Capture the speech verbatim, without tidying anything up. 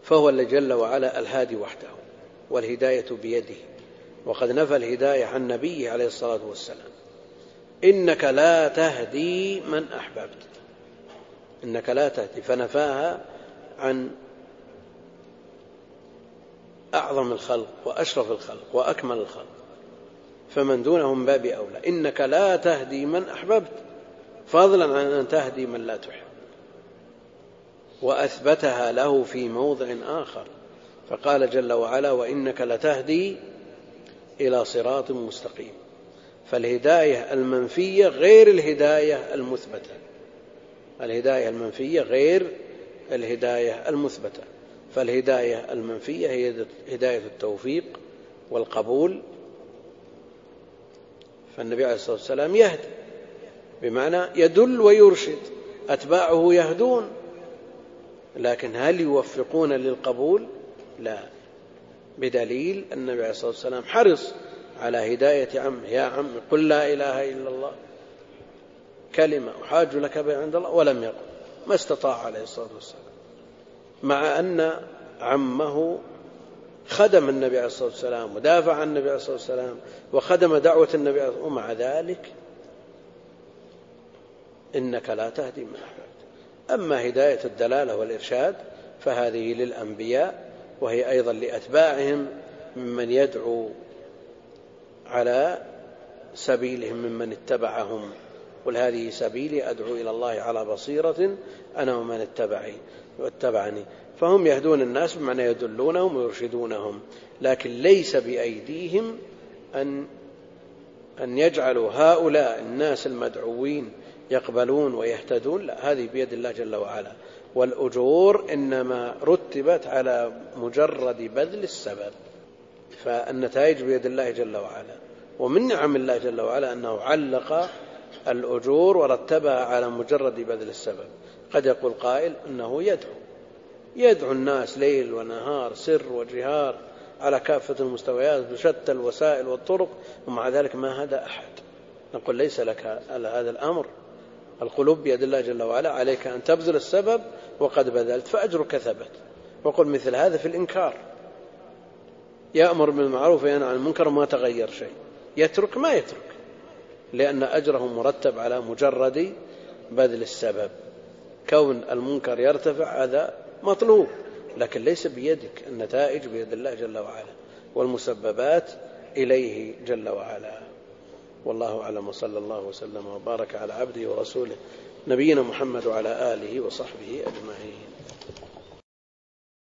فهو اللي جل وعلا الهادي وحده، والهداية بيده، وقد نفى الهداية عن نبيه عليه الصلاة والسلام: إنك لا تهدي من أحببت. إنك لا تهدي، فنفاها عن أعظم الخلق وأشرف الخلق وأكمل الخلق، فمن دونهم باب أولى. إنك لا تهدي من أحببت، فضلا عن أن تهدي من لا تحب. وأثبتها له في موضع آخر فقال جل وعلا: وإنك لتهدي إلى صراط مستقيم. فالهداية المنفية غير الهداية المثبتة، الهداية المنفية غير الهداية المثبتة. فالهداية المنفية هي هداية التوفيق والقبول، فالنبي عليه الصلاة والسلام يهدي بمعنى يدل ويرشد، أتباعه يهدون، لكن هل يوفقون للقبول؟ لا، بدليل أن النبي عليه الصلاة والسلام حرص على هداية عمه: يا عم قل لا إله إلا الله كلمة أحاج لك بها عند الله، ولم يقل، ما استطاع عليه الصلاة والسلام، مع أن عمه خدم النبي عليه الصلاة والسلام ودافع عن النبي عليه الصلاة والسلام وخدم دعوة النبي عليه الصلاة والسلام، ومع ذلك إنك لا تهدي من أحببت. أما هداية الدلالة والإرشاد فهذه للأنبياء، وهي أيضا لأتباعهم ممن يدعو على سبيلهم ممن اتبعهم: قل هذه سبيلي أدعو إلى الله على بصيرة أنا ومن اتبعي واتبعني. فهم يهدون الناس بمعنى يدلونهم ويرشدونهم، لكن ليس بأيديهم أن أن يجعلوا هؤلاء الناس المدعوين يقبلون ويهتدون، لا، هذه بيد الله جل وعلا. والأجور إنما رتبت على مجرد بذل السبب، فالنتائج بيد الله جل وعلا. ومن نعم الله جل وعلا أنه علق الأجور ورتبها على مجرد بذل السبب. قد يقول قائل أنه يدعو يدعو الناس ليل ونهار، سر وجهار، على كافة المستويات بشتى الوسائل والطرق، ومع ذلك ما هدى أحد. نقول ليس لك هذا الأمر، القلوب بيد الله جل وعلا، عليك أن تبذل السبب، وقد بذلت فأجرك ثبت. وقل مثل هذا في الإنكار: يأمر بالمعروف وينهى عن المنكر وما تغير شيء، يترك ما يترك، لأن أجره مرتب على مجرد بذل السبب. كون المنكر يرتفع هذا مطلوب، لكن ليس بيدك، النتائج بيد الله جل وعلا، والمسببات إليه جل وعلا. والله أعلم، وصلى الله وسلم وبارك على عبده ورسوله نبينا محمد وعلى آله وصحبه أجمعين.